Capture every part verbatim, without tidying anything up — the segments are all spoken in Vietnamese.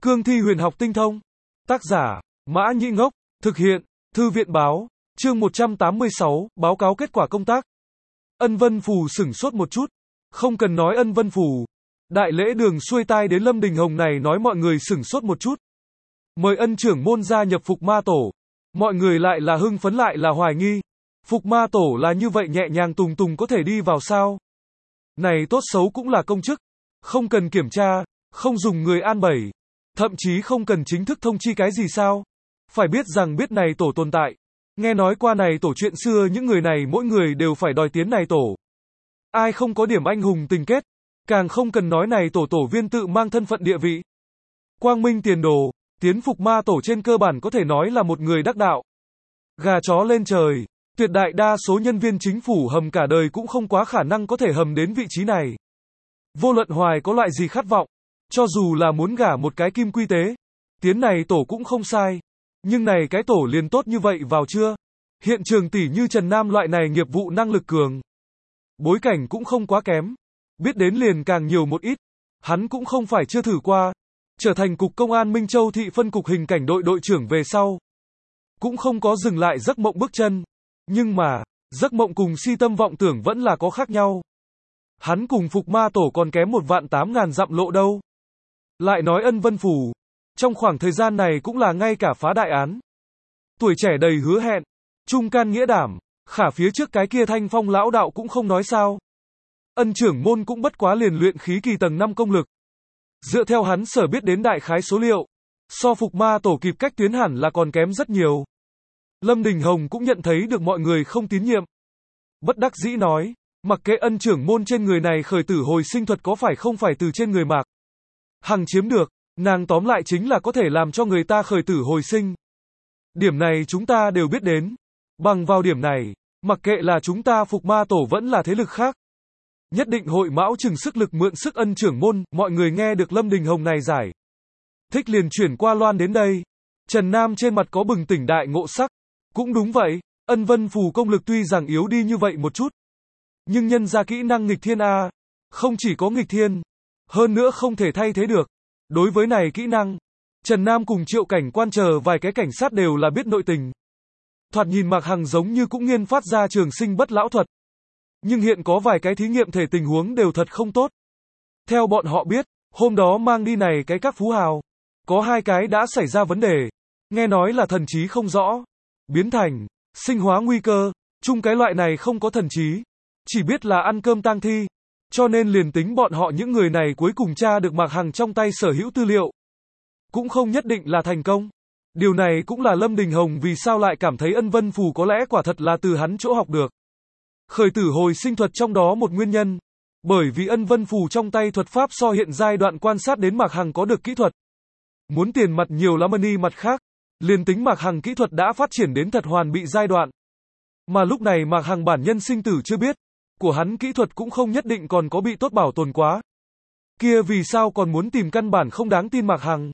Cương thi huyền học tinh thông. Tác giả, Mã Nhĩ Ngốc. Thực hiện, Thư viện Báo. Chương một trăm tám mươi sáu, báo cáo kết quả công tác. Ân Vân Phù sửng sốt một chút. Không cần nói Ân Vân Phù. Đại lễ đường xuôi tai đến Lâm Đình Hồng này nói mọi người sửng sốt một chút. Mời ân trưởng môn gia nhập Phục Ma Tổ. Mọi người lại là hưng phấn lại là hoài nghi. Phục Ma Tổ là như vậy nhẹ nhàng tùng tùng có thể đi vào sao? Này tốt xấu cũng là công chức. Không cần kiểm tra, không dùng người an bẩy. Thậm chí không cần chính thức thông chi cái gì sao? Phải biết rằng biết này tổ tồn tại. Nghe nói qua này tổ chuyện xưa những người này mỗi người đều phải đòi tiến này tổ. Ai không có điểm anh hùng tình kết. Càng không cần nói này tổ tổ viên tự mang thân phận địa vị. Quang minh tiền đồ, tiến Phục Ma Tổ trên cơ bản có thể nói là một người đắc đạo. Gà chó lên trời, tuyệt đại đa số nhân viên chính phủ hầm cả đời cũng không quá khả năng có thể hầm đến vị trí này. Vô luận hoài có loại gì khát vọng, cho dù là muốn gả một cái kim quy tế, tiến này tổ cũng không sai. Nhưng này cái tổ liền tốt như vậy vào chưa? Hiện trường tỷ như Trần Nam loại này nghiệp vụ năng lực cường. Bối cảnh cũng không quá kém. Biết đến liền càng nhiều một ít. Hắn cũng không phải chưa thử qua. Trở thành cục công an Minh Châu thị phân cục hình cảnh đội đội trưởng về sau. Cũng không có dừng lại giấc mộng bước chân. Nhưng mà, giấc mộng cùng si tâm vọng tưởng vẫn là có khác nhau. Hắn cùng Phục Ma Tổ còn kém một vạn tám ngàn dặm lộ đâu. Lại nói Ân Vân Phù. Trong khoảng thời gian này cũng là ngay cả phá đại án. Tuổi trẻ đầy hứa hẹn. Trung can nghĩa đảm. Khả phía trước cái kia Thanh Phong lão đạo cũng không nói sao. Ân trưởng môn cũng bất quá liền luyện khí kỳ tầng năm công lực. Dựa theo hắn sở biết đến đại khái số liệu. So Phục Ma Tổ kịp cách tuyến hẳn là còn kém rất nhiều. Lâm Đình Hồng cũng nhận thấy được mọi người không tín nhiệm. Bất đắc dĩ nói. Mặc kệ ân trưởng môn trên người này khởi tử hồi sinh thuật có phải không phải từ trên người Mạc Hằng chiếm được. Nàng tóm lại chính là có thể làm cho người ta khởi tử hồi sinh. Điểm này chúng ta đều biết đến. Bằng vào điểm này, mặc kệ là chúng ta Phục Ma Tổ vẫn là thế lực khác. Nhất định hội mão chừng sức lực mượn sức ân trưởng môn, mọi người nghe được Lâm Đình Hồng này giải. Thích liền chuyển qua loan đến đây. Trần Nam trên mặt có bừng tỉnh đại ngộ sắc. Cũng đúng vậy, Ân Vân Phù công lực tuy rằng yếu đi như vậy một chút. Nhưng nhân ra kỹ năng nghịch thiên A. Không chỉ có nghịch thiên. Hơn nữa không thể thay thế được. Đối với này kỹ năng, Trần Nam cùng Triệu Cảnh Quan chờ vài cái cảnh sát đều là biết nội tình. Thoạt nhìn Mạc Hằng giống như cũng nghiên phát ra trường sinh bất lão thuật. Nhưng hiện có vài cái thí nghiệm thể tình huống đều thật không tốt. Theo bọn họ biết, hôm đó mang đi này cái các phú hào. Có hai cái đã xảy ra vấn đề. Nghe nói là thần trí không rõ. Biến thành, sinh hóa nguy cơ. Chung cái loại này không có thần trí. Chỉ biết là ăn cơm tang thi. Cho nên liền tính bọn họ những người này cuối cùng tra được Mạc Hằng trong tay sở hữu tư liệu. Cũng không nhất định là thành công. Điều này cũng là Lâm Đình Hồng vì sao lại cảm thấy Ân Vân Phù có lẽ quả thật là từ hắn chỗ học được. Khởi tử hồi sinh thuật trong đó một nguyên nhân. Bởi vì Ân Vân Phù trong tay thuật pháp so hiện giai đoạn quan sát đến Mạc Hằng có được kỹ thuật. Muốn tiền mặt nhiều lắm money mặt khác. Liền tính Mạc Hằng kỹ thuật đã phát triển đến thật hoàn bị giai đoạn. Mà lúc này Mạc Hằng bản nhân sinh tử chưa biết. Của hắn kỹ thuật cũng không nhất định còn có bị tốt bảo tồn quá. Kia vì sao còn muốn tìm căn bản không đáng tin Mạc Hằng.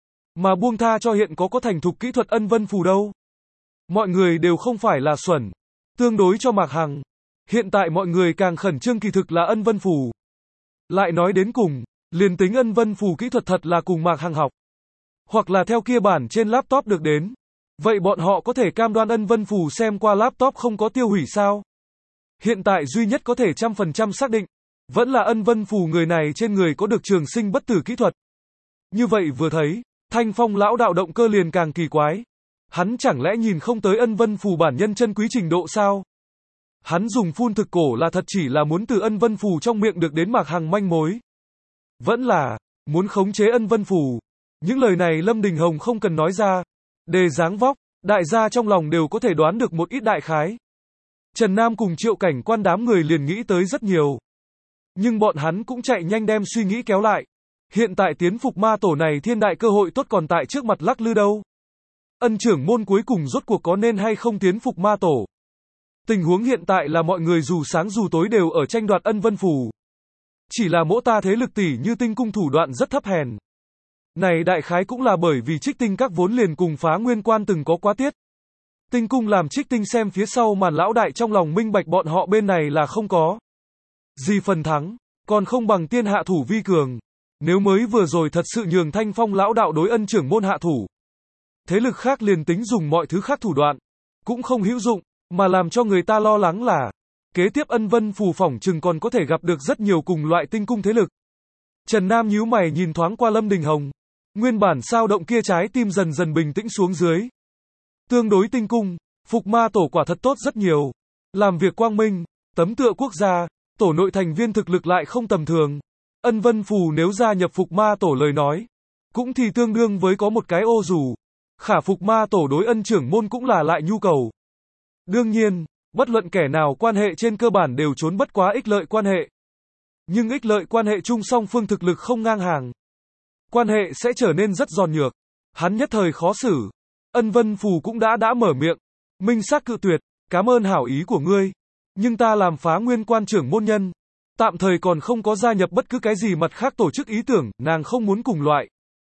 Mà buông tha cho hiện có có thành thục kỹ thuật Ân Vân Phù đâu. Mọi người đều không phải là xuẩn. Tương đối cho Mạc Hằng. Hiện tại mọi người càng khẩn trương kỳ thực là Ân Vân Phù. Lại nói đến cùng, liền tính Ân Vân Phù kỹ thuật thật là cùng Mạc Hằng học. Hoặc là theo kia bản trên laptop được đến. Vậy bọn họ có thể cam đoan Ân Vân Phù xem qua laptop không có tiêu hủy sao? Hiện tại duy nhất có thể trăm phần trăm xác định. Vẫn là Ân Vân Phù người này trên người có được trường sinh bất tử kỹ thuật. Như vậy vừa thấy, Thanh Phong lão đạo động cơ liền càng kỳ quái. Hắn chẳng lẽ nhìn không tới Ân Vân Phù bản nhân chân quý trình độ sao? Hắn dùng phun thực cổ là thật chỉ là muốn từ Ân Vân Phù trong miệng được đến Mạc Hằng manh mối. Vẫn là, muốn khống chế Ân Vân Phù. Những lời này Lâm Đình Hồng không cần nói ra. Đề dáng vóc, đại gia trong lòng đều có thể đoán được một ít đại khái. Trần Nam cùng Triệu Cảnh Quan đám người liền nghĩ tới rất nhiều. Nhưng bọn hắn cũng chạy nhanh đem suy nghĩ kéo lại. Hiện tại tiến Phục Ma Tổ này thiên đại cơ hội tốt còn tại trước mặt lắc lư đâu. Ân trưởng môn cuối cùng rốt cuộc có nên hay không tiến Phục Ma Tổ. Tình huống hiện tại là mọi người dù sáng dù tối đều ở tranh đoạt Ân Vân Phù. Chỉ là mỗi ta thế lực tỷ như tinh cung thủ đoạn rất thấp hèn. Này đại khái cũng là bởi vì Trích Tinh các vốn liền cùng Phá Nguyên Quan từng có quá tiết. Tinh cung làm Trích Tinh xem phía sau màn lão đại trong lòng minh bạch bọn họ bên này là không có gì phần thắng, còn không bằng tiên hạ thủ vi cường. Nếu mới vừa rồi thật sự nhường Thanh Phong lão đạo đối ân trưởng môn hạ thủ, thế lực khác liền tính dùng mọi thứ khác thủ đoạn, cũng không hữu dụng, mà làm cho người ta lo lắng là, kế tiếp Ân Vân Phù phỏng chừng còn có thể gặp được rất nhiều cùng loại tinh cung thế lực. Trần Nam nhíu mày nhìn thoáng qua Lâm Đình Hồng, nguyên bản sao động kia trái tim dần dần bình tĩnh xuống dưới. Tương đối tinh cung, Phục Ma Tổ quả thật tốt rất nhiều. Làm việc quang minh, tấm tựa quốc gia, tổ nội thành viên thực lực lại không tầm thường. Ân Vân Phù nếu gia nhập Phục Ma Tổ lời nói, cũng thì tương đương với có một cái ô dù. Khả Phục Ma Tổ đối ân trưởng môn cũng là lại nhu cầu. Đương nhiên, bất luận kẻ nào quan hệ trên cơ bản đều trốn bất quá ích lợi quan hệ. Nhưng ích lợi quan hệ chung song phương thực lực không ngang hàng, quan hệ sẽ trở nên rất giòn nhược. Hắn nhất thời khó xử. Ân Vân Phù cũng đã đã mở miệng, minh xác cự tuyệt, cảm ơn hảo ý của ngươi, nhưng ta làm Phá Nguyên Quan trưởng môn nhân, tạm thời còn không có gia nhập bất cứ cái gì mặt khác tổ chức ý tưởng, nàng không muốn cùng loại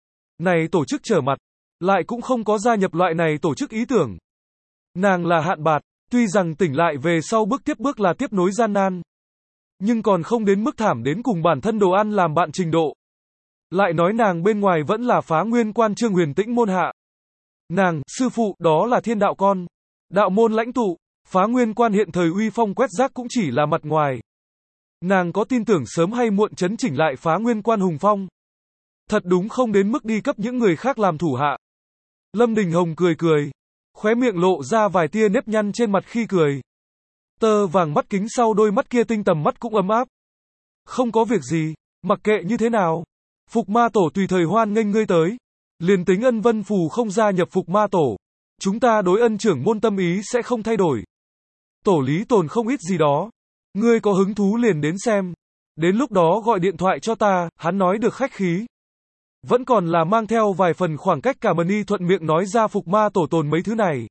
này tổ chức trở mặt, lại cũng không có gia nhập loại này tổ chức ý tưởng. Nàng là hạn bạt, tuy rằng tỉnh lại về sau bước tiếp bước là tiếp nối gian nan, nhưng còn không đến mức thảm đến cùng bản thân đồ ăn làm bạn trình độ. Lại nói nàng bên ngoài vẫn là Phá Nguyên Quan Trương Huyền Tĩnh môn hạ. Nàng, sư phụ, đó là thiên đạo con. Đạo môn lãnh tụ, Phá Nguyên Quan hiện thời uy phong quét rác cũng chỉ là mặt ngoài. Nàng có tin tưởng sớm hay muộn chấn chỉnh lại Phá Nguyên Quan hùng phong. Thật đúng không đến mức đi cấp những người khác làm thủ hạ. Lâm Đình Hồng cười cười, khóe miệng lộ ra vài tia nếp nhăn trên mặt khi cười. Tơ vàng mắt kính sau đôi mắt kia tinh tầm mắt cũng ấm áp. Không có việc gì, mặc kệ như thế nào. Phục Ma Tổ tùy thời hoan nghênh ngươi tới. Liền tính Ân Vân Phù không gia nhập Phục Ma Tổ, chúng ta đối ân trưởng môn tâm ý sẽ không thay đổi. Tổ lý tồn không ít gì đó. Ngươi có hứng thú liền đến xem. Đến lúc đó gọi điện thoại cho ta, hắn nói được khách khí. Vẫn còn là mang theo vài phần khoảng cách cả Mân Y thuận miệng nói ra Phục Ma Tổ tồn mấy thứ này.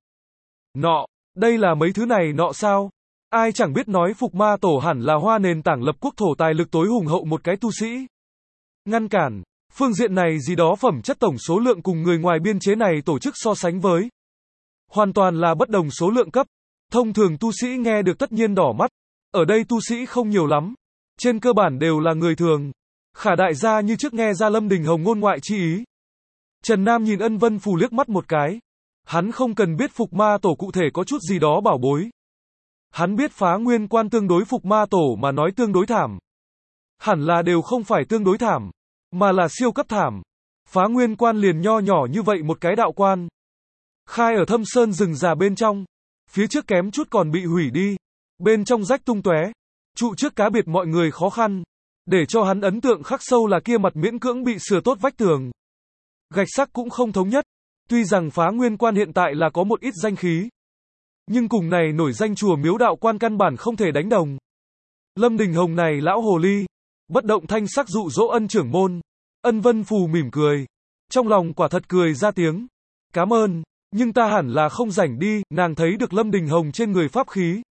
Nọ, đây là mấy thứ này nọ sao? Ai chẳng biết nói Phục Ma Tổ hẳn là hoa nền tảng lập quốc thổ tài lực tối hùng hậu một cái tu sĩ. Ngăn cản, phương diện này gì đó phẩm chất tổng số lượng cùng người ngoài biên chế này tổ chức so sánh với. Hoàn toàn là bất đồng số lượng cấp. Thông thường tu sĩ nghe được tất nhiên đỏ mắt. Ở đây tu sĩ không nhiều lắm. Trên cơ bản đều là người thường. Khả đại gia như trước nghe ra Lâm Đình Hồng ngôn ngoại chi ý. Trần Nam nhìn Ân Vân Phù liếc mắt một cái. Hắn không cần biết Phục Ma Tổ cụ thể có chút gì đó bảo bối. Hắn biết Phá Nguyên Quan tương đối Phục Ma Tổ mà nói tương đối thảm. Hẳn là đều không phải tương đối thảm, mà là siêu cấp thảm. Phá Nguyên Quan liền nho nhỏ như vậy một cái đạo quan. Khai ở thâm sơn rừng già bên trong. Phía trước kém chút còn bị hủy đi. Bên trong rách tung tóe. Trụ trước cá biệt mọi người khó khăn. Để cho hắn ấn tượng khắc sâu là kia mặt miễn cưỡng bị sửa tốt vách tường. Gạch sắc cũng không thống nhất. Tuy rằng Phá Nguyên Quan hiện tại là có một ít danh khí. Nhưng cùng này nổi danh chùa miếu đạo quan căn bản không thể đánh đồng. Lâm Đình Hồng này lão hồ ly. Bất động thanh sắc dụ dỗ Ân trưởng môn. Ân Vân Phù mỉm cười. Trong lòng quả thật cười ra tiếng. Cảm ơn, nhưng ta hẳn là không rảnh đi. Nàng thấy được Lâm Đình Hồng trên người pháp khí.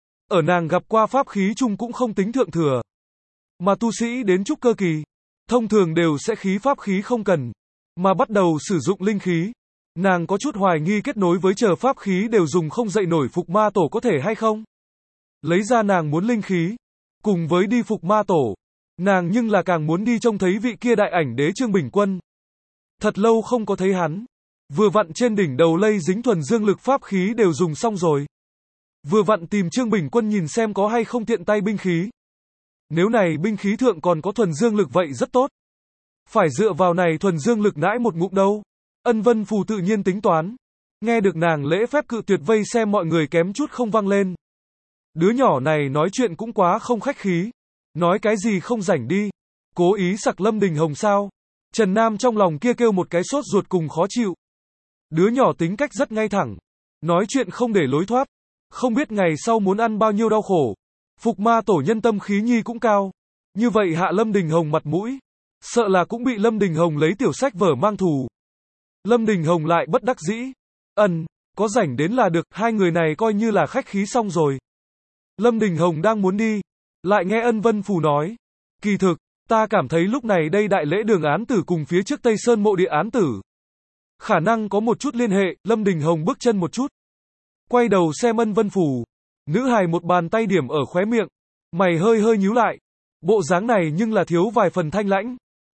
Ở nàng gặp qua pháp khí chung cũng không tính thượng thừa. Mà tu sĩ đến trúc cơ kỳ, thông thường đều sẽ khí pháp khí không cần, mà bắt đầu sử dụng linh khí. Nàng có chút hoài nghi kết nối với chờ pháp khí đều dùng không dậy nổi Phục Ma Tổ có thể hay không. Lấy ra nàng muốn linh khí, cùng với đi Phục Ma Tổ. Nàng nhưng là càng muốn đi trông thấy vị kia đại ảnh đế Trương Bình Quân. Thật lâu không có thấy hắn. Vừa vặn trên đỉnh đầu lây dính thuần dương lực pháp khí đều dùng xong rồi. Vừa vặn tìm Trương Bình Quân nhìn xem có hay không tiện tay binh khí. Nếu này binh khí thượng còn có thuần dương lực vậy rất tốt. Phải dựa vào này thuần dương lực nãi một ngụm đâu. Ân Vân Phù tự nhiên tính toán. Nghe được nàng lễ phép cự tuyệt vây xem mọi người kém chút không vang lên. Đứa nhỏ này nói chuyện cũng quá không khách khí. Nói cái gì không rảnh đi. Cố ý sặc Lâm Đình Hồng sao. Trần Nam trong lòng kia kêu một cái sốt ruột cùng khó chịu. Đứa nhỏ tính cách rất ngay thẳng. Nói chuyện không để lối thoát. Không biết ngày sau muốn ăn bao nhiêu đau khổ. Phục Ma Tổ nhân tâm khí nhi cũng cao. Như vậy hạ Lâm Đình Hồng mặt mũi. Sợ là cũng bị Lâm Đình Hồng lấy tiểu sách vở mang thù. Lâm Đình Hồng lại bất đắc dĩ. Ân, có rảnh đến là được, hai người này coi như là khách khí xong rồi. Lâm Đình Hồng đang muốn đi. Lại nghe Ân Vân Phù nói. Kỳ thực, ta cảm thấy lúc này đây đại lễ đường án tử cùng phía trước Tây Sơn mộ địa án tử. Khả năng có một chút liên hệ, Lâm Đình Hồng bước chân một chút. Quay đầu xem Ân Vân Phù. Nữ hài một bàn tay điểm ở khóe miệng. Mày hơi hơi nhíu lại. Bộ dáng này nhưng là thiếu vài phần thanh lãnh.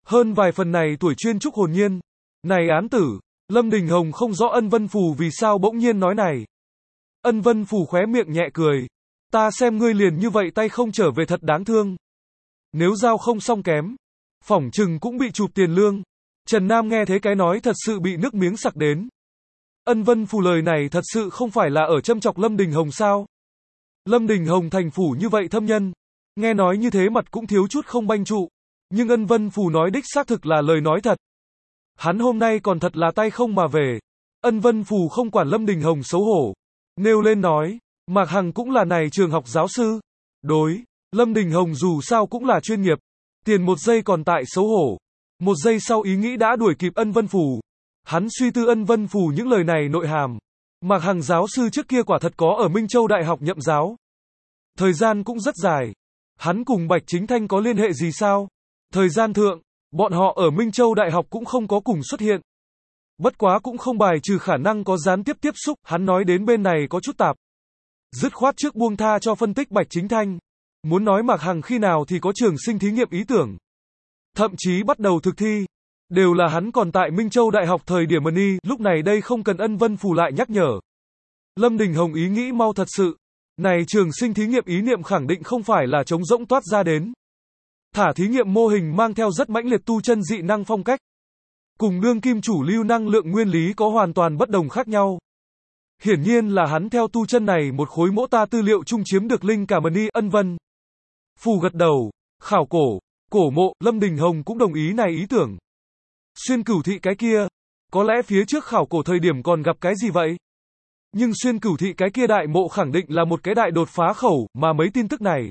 Hơn vài phần này tuổi chuyên trúc hồn nhiên. Này án tử, Lâm Đình Hồng không rõ Ân Vân Phù vì sao bỗng nhiên nói này. Ân Vân Phù khóe miệng nhẹ cười. Ta xem ngươi liền như vậy tay không trở về thật đáng thương. Nếu giao không xong kém, phỏng chừng cũng bị chụp tiền lương. Trần Nam nghe thế cái nói thật sự bị nước miếng sặc đến. Ân Vân Phù lời này thật sự không phải là ở châm chọc Lâm Đình Hồng sao? Lâm Đình Hồng thành phủ như vậy thâm nhân. Nghe nói như thế mặt cũng thiếu chút không banh trụ. Nhưng Ân Vân Phù nói đích xác thực là lời nói thật. Hắn hôm nay còn thật là tay không mà về. Ân Vân Phù không quản Lâm Đình Hồng xấu hổ. Nêu lên nói, Mạc Hằng cũng là này trường học giáo sư. Đối, Lâm Đình Hồng dù sao cũng là chuyên nghiệp. Tiền một giây còn tại xấu hổ. Một giây sau ý nghĩ đã đuổi kịp Ân Vân Phù. Hắn suy tư Ân Vân Phù những lời này nội hàm. Mạc Hằng giáo sư trước kia quả thật có ở Minh Châu Đại học nhậm giáo. Thời gian cũng rất dài. Hắn cùng Bạch Chính Thanh có liên hệ gì sao? Thời gian thượng, bọn họ ở Minh Châu Đại học cũng không có cùng xuất hiện. Bất quá cũng không bài trừ khả năng có gián tiếp tiếp xúc, hắn nói đến bên này có chút tạp. Dứt khoát trước buông tha cho phân tích Bạch Chính Thanh. Muốn nói Mạc Hằng khi nào thì có trường sinh thí nghiệm ý tưởng. Thậm chí bắt đầu thực thi. Đều là hắn còn tại Minh Châu Đại học thời điểm Mani, lúc này đây không cần Ân Vân Phù lại nhắc nhở. Lâm Đình Hồng ý nghĩ mau thật sự. Này trường sinh thí nghiệm ý niệm khẳng định không phải là trống rỗng toát ra đến. Thả thí nghiệm mô hình mang theo rất mãnh liệt tu chân dị năng phong cách. Cùng đương kim chủ lưu năng lượng nguyên lý có hoàn toàn bất đồng khác nhau. Hiển nhiên là hắn theo tu chân này một khối mỗ ta tư liệu chung chiếm được linh cả Mani Ân Vân. Phù gật đầu, khảo cổ, cổ mộ, Lâm Đình Hồng cũng đồng ý này ý tưởng. Xuyên Cửu Thị cái kia, có lẽ phía trước khảo cổ thời điểm còn gặp cái gì vậy? Nhưng Xuyên Cửu Thị cái kia đại mộ khẳng định là một cái đại đột phá khẩu, mà mấy tin tức này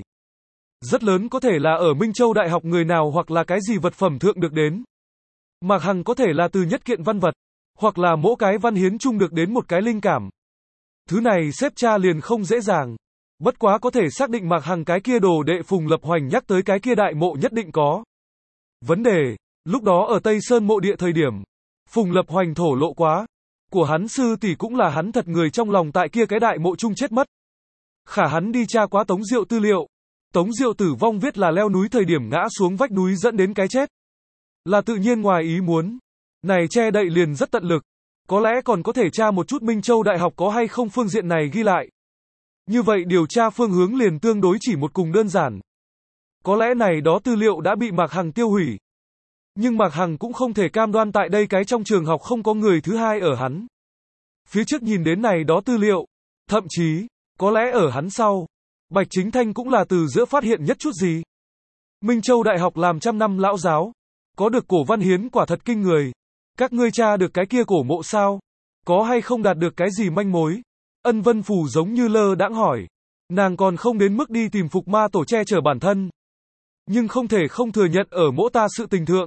rất lớn có thể là ở Minh Châu Đại học người nào hoặc là cái gì vật phẩm thượng được đến. Mạc Hằng có thể là từ nhất kiện văn vật, hoặc là mỗi cái văn hiến chung được đến một cái linh cảm. Thứ này xếp tra liền không dễ dàng. Bất quá có thể xác định Mạc Hằng cái kia đồ đệ Phùng Lập Hoành nhắc tới cái kia đại mộ nhất định có. Vấn đề, lúc đó ở Tây Sơn mộ địa thời điểm, Phùng Lập Hoành thổ lộ quá. Của hắn sư tỷ cũng là hắn thật người trong lòng tại kia cái đại mộ chung chết mất. Khả hắn đi tra quá Tống Diệu tư liệu. Tống Diệu tử vong viết là leo núi thời điểm ngã xuống vách núi dẫn đến cái chết. Là tự nhiên ngoài ý muốn. Này che đậy liền rất tận lực. Có lẽ còn có thể tra một chút Minh Châu Đại học có hay không phương diện này ghi lại. Như vậy điều tra phương hướng liền tương đối chỉ một cùng đơn giản. Có lẽ này đó tư liệu đã bị Mạc Hằng tiêu hủy. Nhưng Mạc Hằng cũng không thể cam đoan tại đây cái trong trường học không có người thứ hai ở hắn. Phía trước nhìn đến này đó tư liệu. Thậm chí, có lẽ ở hắn sau, Bạch Chính Thanh cũng là từ giữa phát hiện nhất chút gì. Minh Châu Đại học làm trăm năm lão giáo. Có được cổ văn hiến quả thật kinh người. Các ngươi tra được cái kia cổ mộ sao? Có hay không đạt được cái gì manh mối? Ân Vân Phù giống như lơ đãng hỏi. Nàng còn không đến mức đi tìm phục ma tổ che chở bản thân. Nhưng không thể không thừa nhận ở mỗi ta sự tình thượng.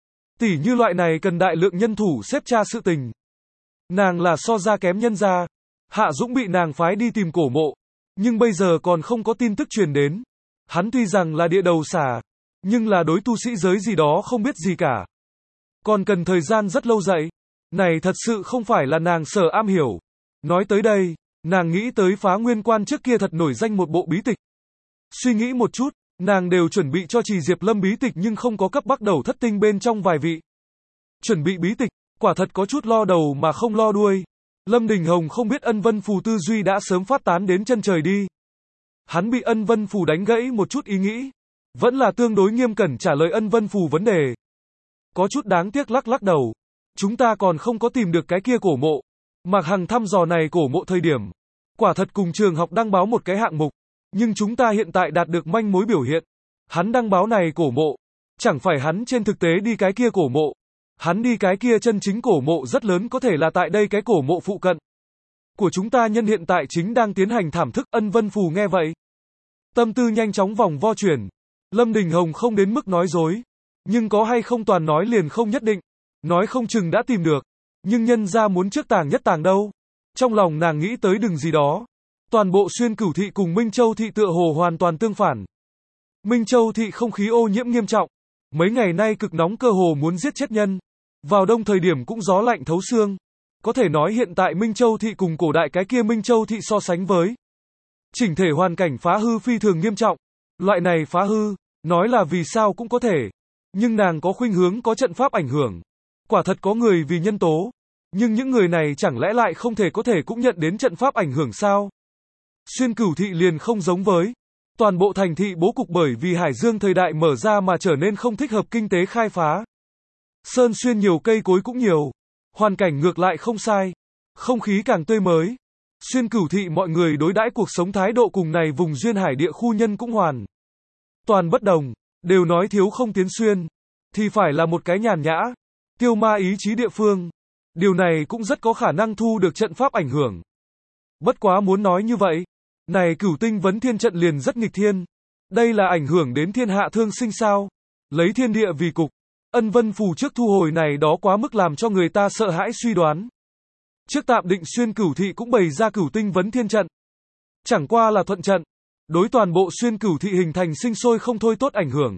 Tỉ như loại này cần đại lượng nhân thủ xếp tra sự tình. Nàng là so ra kém nhân ra. Hạ Dũng bị nàng phái đi tìm cổ mộ. Nhưng bây giờ còn không có tin tức truyền đến. Hắn tuy rằng là địa đầu xà. Nhưng là đối tu sĩ giới gì đó không biết gì cả. Còn cần thời gian rất lâu dậy. Này thật sự không phải là nàng sở am hiểu. Nói tới đây, nàng nghĩ tới Phá Nguyên Quan trước kia thật nổi danh một bộ bí tịch. Suy nghĩ một chút, nàng đều chuẩn bị cho Trì Diệp Lâm bí tịch nhưng không có cấp bắt đầu thất tinh bên trong vài vị. Chuẩn bị bí tịch, quả thật có chút lo đầu mà không lo đuôi. Lâm Đình Hồng không biết Ân Vân Phù tư duy đã sớm phát tán đến chân trời đi. Hắn bị Ân Vân Phù đánh gãy một chút ý nghĩ. Vẫn là tương đối nghiêm cẩn trả lời Ân Vân Phù vấn đề. Có chút đáng tiếc lắc lắc đầu. Chúng ta còn không có tìm được cái kia cổ mộ. Mạc Hằng thăm dò này cổ mộ thời điểm. Quả thật cùng trường học đăng báo một cái hạng mục. Nhưng chúng ta hiện tại đạt được manh mối biểu hiện. Hắn đăng báo này cổ mộ. Chẳng phải hắn trên thực tế đi cái kia cổ mộ. Hắn đi cái kia chân chính cổ mộ rất lớn có thể là tại đây cái cổ mộ phụ cận. Của chúng ta nhân hiện tại chính đang tiến hành thảm thức. Ân Vân Phù nghe vậy. Tâm tư nhanh chóng vòng vo chuyển. Lâm Đình Hồng không đến mức nói dối. Nhưng có hay không toàn nói liền không nhất định. Nói không chừng đã tìm được. Nhưng nhân ra muốn trước tàng nhất tàng đâu. Trong lòng nàng nghĩ tới đừng gì đó. Toàn bộ Xuyên Cửu Thị cùng Minh Châu Thị tựa hồ hoàn toàn tương phản. Minh Châu Thị không khí ô nhiễm nghiêm trọng. Mấy ngày nay cực nóng cơ hồ muốn giết chết nhân. Vào đông thời điểm cũng gió lạnh thấu xương. Có thể nói hiện tại Minh Châu Thị cùng cổ đại cái kia Minh Châu Thị so sánh với. Chỉnh thể hoàn cảnh phá hư phi thường nghiêm trọng. Loại này phá hư, nói là vì sao cũng có thể. Nhưng nàng có khuynh hướng có trận pháp ảnh hưởng. Quả thật có người vì nhân tố. Nhưng những người này chẳng lẽ lại không thể có thể cũng nhận đến trận pháp ảnh hưởng sao? Xuyên Cửu thị liền không giống với. Toàn bộ thành thị bố cục bởi vì Hải Dương thời đại mở ra mà trở nên không thích hợp kinh tế khai phá. Sơn xuyên nhiều cây cối cũng nhiều. Hoàn cảnh ngược lại không sai. Không khí càng tươi mới. Xuyên Cửu thị mọi người đối đãi cuộc sống thái độ cùng này vùng duyên hải địa khu nhân cũng hoàn toàn bất đồng. Đều nói thiếu không tiến xuyên. Thì phải là một cái nhàn nhã. Tiêu ma ý chí địa phương. Điều này cũng rất có khả năng thu được trận pháp ảnh hưởng. Bất quá muốn nói như vậy. Này Cửu tinh vấn thiên trận liền rất nghịch thiên. Đây là ảnh hưởng đến thiên hạ thương sinh sao. Lấy thiên địa vì cục. Ân Vân Phù trước thu hồi này đó quá mức làm cho người ta sợ hãi suy đoán. Trước tạm định Xuyên Cửu thị cũng bày ra Cửu tinh vấn thiên trận. Chẳng qua là thuận trận. Đối toàn bộ Xuyên Cửu thị hình thành sinh sôi không thôi tốt ảnh hưởng.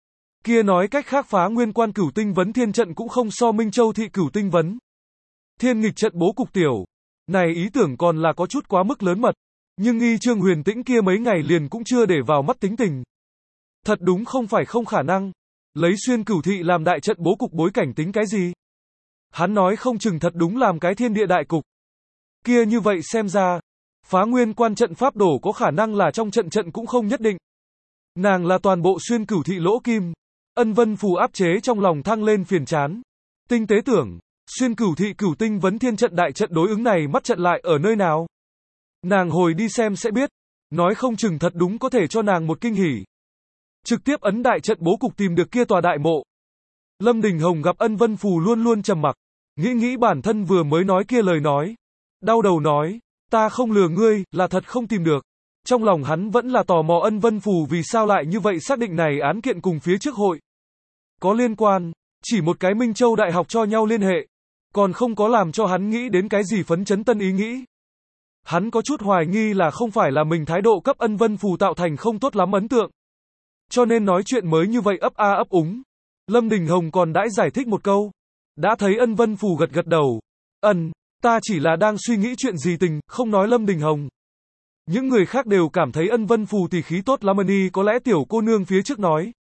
Kia nói cách khác phá nguyên quan Cửu tinh vấn thiên trận cũng không so Minh Châu thị Cửu tinh vấn thiên nghịch trận bố cục tiểu. Này ý tưởng còn là có chút quá mức lớn mật. Nhưng y Trương Huyền Tĩnh kia mấy ngày liền cũng chưa để vào mắt tính tình. Thật đúng không phải không khả năng. Lấy Xuyên Cửu thị làm đại trận bố cục bối cảnh tính cái gì? Hắn nói không chừng thật đúng làm cái thiên địa đại cục. Kia như vậy xem ra, phá nguyên quan trận pháp đổ có khả năng là trong trận trận cũng không nhất định. Nàng là toàn bộ Xuyên Cửu thị lỗ kim. Ân Vân Phù áp chế trong lòng thăng lên phiền chán. Tinh tế tưởng, Xuyên Cửu thị Cửu tinh vấn thiên trận đại trận đối ứng này mắt trận lại ở nơi nào? Nàng hồi đi xem sẽ biết. Nói không chừng thật đúng có thể cho nàng một kinh hỉ. Trực tiếp ấn đại trận bố cục tìm được kia tòa đại mộ. Lâm Đình Hồng gặp Ân Vân Phù luôn luôn trầm mặc. Nghĩ nghĩ bản thân vừa mới nói kia lời nói. Đau đầu nói, ta không lừa ngươi, là thật không tìm được. Trong lòng hắn vẫn là tò mò Ân Vân Phù vì sao lại như vậy xác định này án kiện cùng phía trước hội. Có liên quan, chỉ một cái Minh Châu Đại học cho nhau liên hệ. Còn không có làm cho hắn nghĩ đến cái gì phấn chấn tân ý nghĩ. Hắn có chút hoài nghi là không phải là mình thái độ cấp Ân Vân Phù tạo thành không tốt lắm ấn tượng. Cho nên nói chuyện mới như vậy ấp a ấp úng. Lâm Đình Hồng còn đãi giải thích một câu. Đã thấy Ân Vân Phù gật gật đầu. Ân, ta chỉ là đang suy nghĩ chuyện gì tình, không nói Lâm Đình Hồng. Những người khác đều cảm thấy Ân Vân Phù tỷ khí tốt lắm đi, có lẽ tiểu cô nương phía trước nói.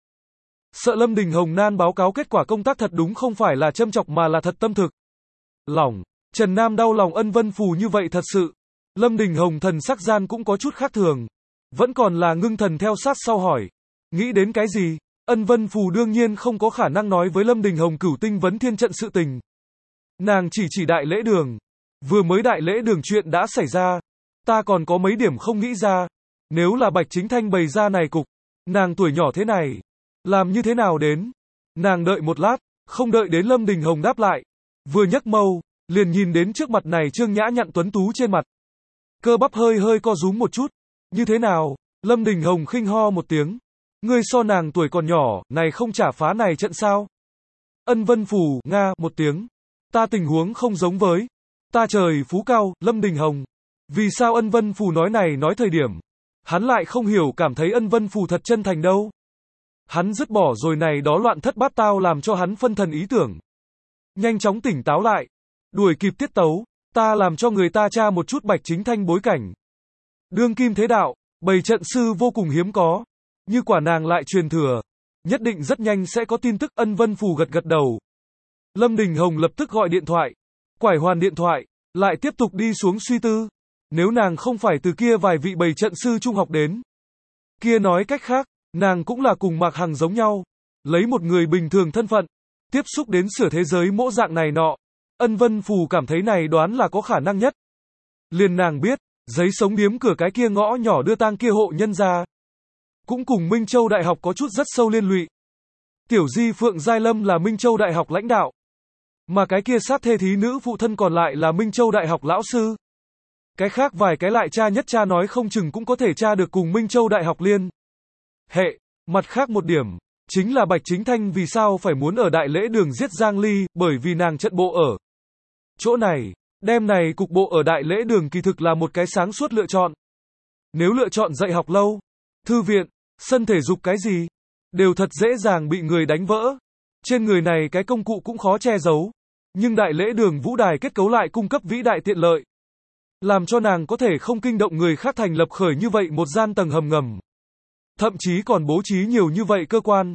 Sợ Lâm Đình Hồng nan báo cáo kết quả công tác thật đúng không phải là châm chọc mà là thật tâm thực. Lòng, Trần Nam đau lòng Ân Vân Phù như vậy thật sự. Lâm Đình Hồng thần sắc gian cũng có chút khác thường. Vẫn còn là ngưng thần theo sát sau hỏi. Nghĩ đến cái gì? Ân Vân Phù đương nhiên không có khả năng nói với Lâm Đình Hồng Cửu tinh vấn thiên trận sự tình. Nàng chỉ chỉ đại lễ đường. Vừa mới đại lễ đường chuyện đã xảy ra. Ta còn có mấy điểm không nghĩ ra. Nếu là Bạch Chính Thanh bày ra này cục. Nàng tuổi nhỏ thế này. Làm như thế nào đến? Nàng đợi một lát. Không đợi đến Lâm Đình Hồng đáp lại. Vừa nhấc mâu. Liền nhìn đến trước mặt này Trương Nhã nhặn tuấn tú trên mặt. Cơ bắp hơi hơi co rúm một chút. Như thế nào? Lâm Đình Hồng khinh ho một tiếng. Ngươi so nàng tuổi còn nhỏ, này không trả phá này trận sao? Ân Vân Phù, nga, một tiếng. Ta tình huống không giống với. Ta trời phú cao, Lâm Đình Hồng. Vì sao Ân Vân Phù nói này nói thời điểm? Hắn lại không hiểu cảm thấy Ân Vân Phù thật chân thành đâu. Hắn dứt bỏ rồi này đó loạn thất bát tao làm cho hắn phân thần ý tưởng. Nhanh chóng tỉnh táo lại. Đuổi kịp tiết tấu. Ta làm cho người ta tra một chút Bạch Chính Thanh bối cảnh. Đương kim thế đạo, bày trận sư vô cùng hiếm có. Như quả nàng lại truyền thừa. Nhất định rất nhanh sẽ có tin tức. Ân Vân Phù gật gật đầu. Lâm Đình Hồng lập tức gọi điện thoại. Quải hoàn điện thoại. Lại tiếp tục đi xuống suy tư. Nếu nàng không phải từ kia vài vị bày trận sư trung học đến. Kia nói cách khác, nàng cũng là cùng Mạc Hằng giống nhau. Lấy một người bình thường thân phận. Tiếp xúc đến sửa thế giới mỗ dạng này nọ. Ân Vân Phù cảm thấy này đoán là có khả năng nhất. Liền nàng biết, giấy sống điếm cửa cái kia ngõ nhỏ đưa tang kia hộ nhân ra. Cũng cùng Minh Châu Đại học có chút rất sâu liên lụy. Tiểu Di Phượng Giai Lâm là Minh Châu Đại học lãnh đạo. Mà cái kia sát thê thí nữ phụ thân còn lại là Minh Châu Đại học lão sư. Cái khác vài cái lại cha nhất cha nói không chừng cũng có thể tra được cùng Minh Châu Đại học liên. Hệ, mặt khác một điểm, chính là Bạch Chính Thanh vì sao phải muốn ở đại lễ đường giết Giang Ly, bởi vì nàng trận bộ ở chỗ này, đêm này cục bộ ở đại lễ đường kỳ thực là một cái sáng suốt lựa chọn. Nếu lựa chọn dạy học lâu, thư viện, sân thể dục cái gì, đều thật dễ dàng bị người đánh vỡ. Trên người này cái công cụ cũng khó che giấu. Nhưng đại lễ đường vũ đài kết cấu lại cung cấp vĩ đại tiện lợi. Làm cho nàng có thể không kinh động người khác thành lập khởi như vậy một gian tầng hầm ngầm. Thậm chí còn bố trí nhiều như vậy cơ quan.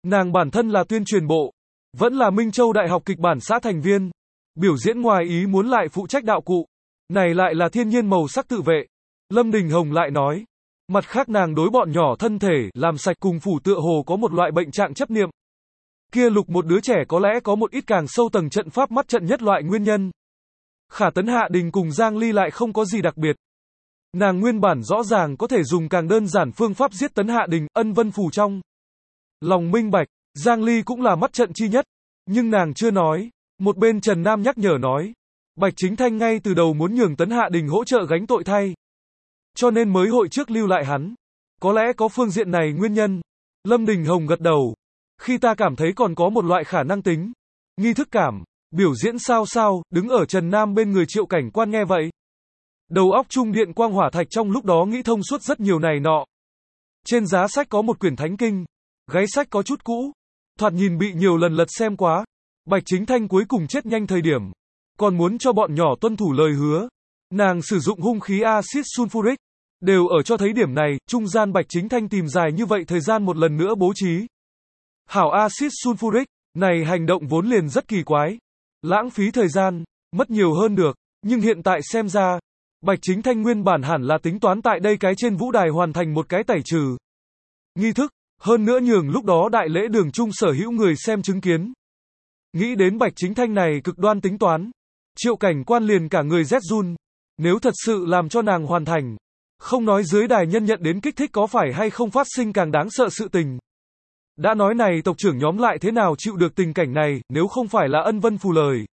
Nàng bản thân là tuyên truyền bộ, vẫn là Minh Châu Đại học kịch bản xã thành viên, biểu diễn ngoài ý muốn lại phụ trách đạo cụ, này lại là thiên nhiên màu sắc tự vệ. Lâm Đình Hồng lại nói, mặt khác nàng đối bọn nhỏ thân thể làm sạch cùng phủ tựa hồ có một loại bệnh trạng chấp niệm. Kia lục một đứa trẻ có lẽ có một ít càng sâu tầng trận pháp mắt trận nhất loại nguyên nhân. Khả Tấn Hạ Đình cùng Giang Ly lại không có gì đặc biệt. Nàng nguyên bản rõ ràng có thể dùng càng đơn giản phương pháp giết Tấn Hạ Đình, Ân Vân Phù trong lòng minh bạch, Giang Ly cũng là mắt trận chi nhất, nhưng nàng chưa nói. Một bên Trần Nam nhắc nhở nói, Bạch Chính Thanh ngay từ đầu muốn nhường Tấn Hạ Đình hỗ trợ gánh tội thay, cho nên mới hội trước lưu lại hắn. Có lẽ có phương diện này nguyên nhân. Lâm Đình Hồng gật đầu. Khi ta cảm thấy còn có một loại khả năng tính. Nghi thức cảm, biểu diễn sao sao, đứng ở Trần Nam bên người Triệu Cảnh Quan nghe vậy. Đầu óc trung điện quang hỏa thạch trong lúc đó nghĩ thông suốt rất nhiều này nọ. Trên giá sách có một quyển thánh kinh. Gáy sách có chút cũ. Thoạt nhìn bị nhiều lần lật xem quá. Bạch Chính Thanh cuối cùng chết nhanh thời điểm. Còn muốn cho bọn nhỏ tuân thủ lời hứa. Nàng sử dụng hung khí axit sulfuric. Đều ở cho thấy điểm này, trung gian Bạch Chính Thanh tìm dài như vậy thời gian một lần nữa bố trí. Hảo axit sulfuric, này hành động vốn liền rất kỳ quái. Lãng phí thời gian, mất nhiều hơn được, nhưng hiện tại xem ra, Bạch Chính Thanh nguyên bản hẳn là tính toán tại đây cái trên vũ đài hoàn thành một cái tẩy trừ nghi thức, hơn nữa nhường lúc đó đại lễ đường trung sở hữu người xem chứng kiến. Nghĩ đến Bạch Chính Thanh này cực đoan tính toán, Triệu Cảnh Quan liền cả người rét run, nếu thật sự làm cho nàng hoàn thành, không nói dưới đài nhân nhận đến kích thích có phải hay không phát sinh càng đáng sợ sự tình. Đã nói này tộc trưởng nhóm lại thế nào chịu được tình cảnh này, nếu không phải là Ân Vân Phù lời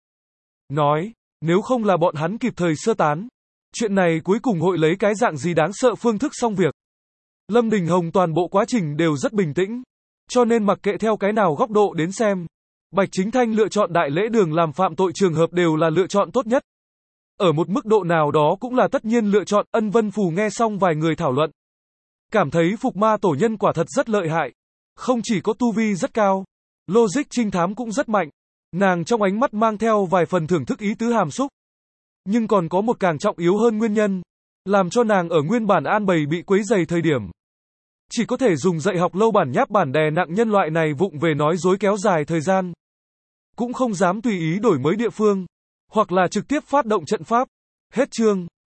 nói, nếu không là bọn hắn kịp thời sơ tán, chuyện này cuối cùng hội lấy cái dạng gì đáng sợ phương thức xong việc. Lâm Đình Hồng toàn bộ quá trình đều rất bình tĩnh, cho nên mặc kệ theo cái nào góc độ đến xem, Bạch Chính Thanh lựa chọn đại lễ đường làm phạm tội trường hợp đều là lựa chọn tốt nhất. Ở một mức độ nào đó cũng là tất nhiên lựa chọn. Ân Vân Phù nghe xong vài người thảo luận, cảm thấy Phục Ma tổ nhân quả thật rất lợi hại, không chỉ có tu vi rất cao, logic trinh thám cũng rất mạnh, nàng trong ánh mắt mang theo vài phần thưởng thức ý tứ hàm xúc. Nhưng còn có một càng trọng yếu hơn nguyên nhân, làm cho nàng ở nguyên bản an bày bị quấy dày thời điểm, chỉ có thể dùng dạy học lâu bản nháp bản đè nặng nhân loại này vụng về nói dối kéo dài thời gian, cũng không dám tùy ý đổi mới địa phương, hoặc là trực tiếp phát động trận pháp. Hết chương.